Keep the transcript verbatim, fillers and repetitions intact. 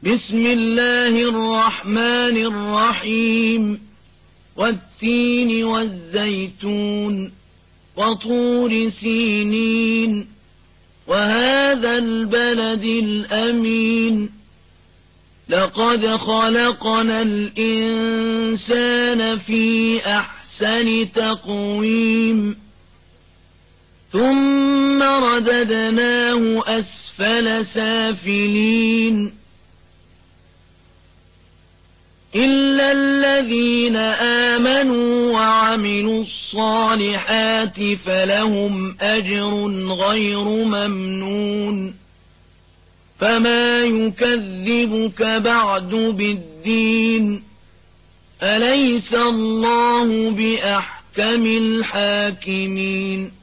بسم الله الرحمن الرحيم والتين والزيتون وطور سينين وهذا البلد الأمين لقد خلقنا الإنسان في أحسن تقويم ثم رددناه أسفل سافلين إلا الذين آمنوا وعملوا الصالحات فلهم أجر غير ممنون فما يكذبك بعد بالدين أليس الله بأحكم الحاكمين